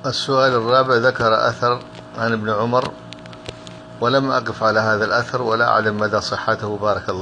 السؤال الرابع: ذكر أثر عن ابن عمر ولم أقف على هذا الأثر ولا أعلم مدى صحته، بارك الله.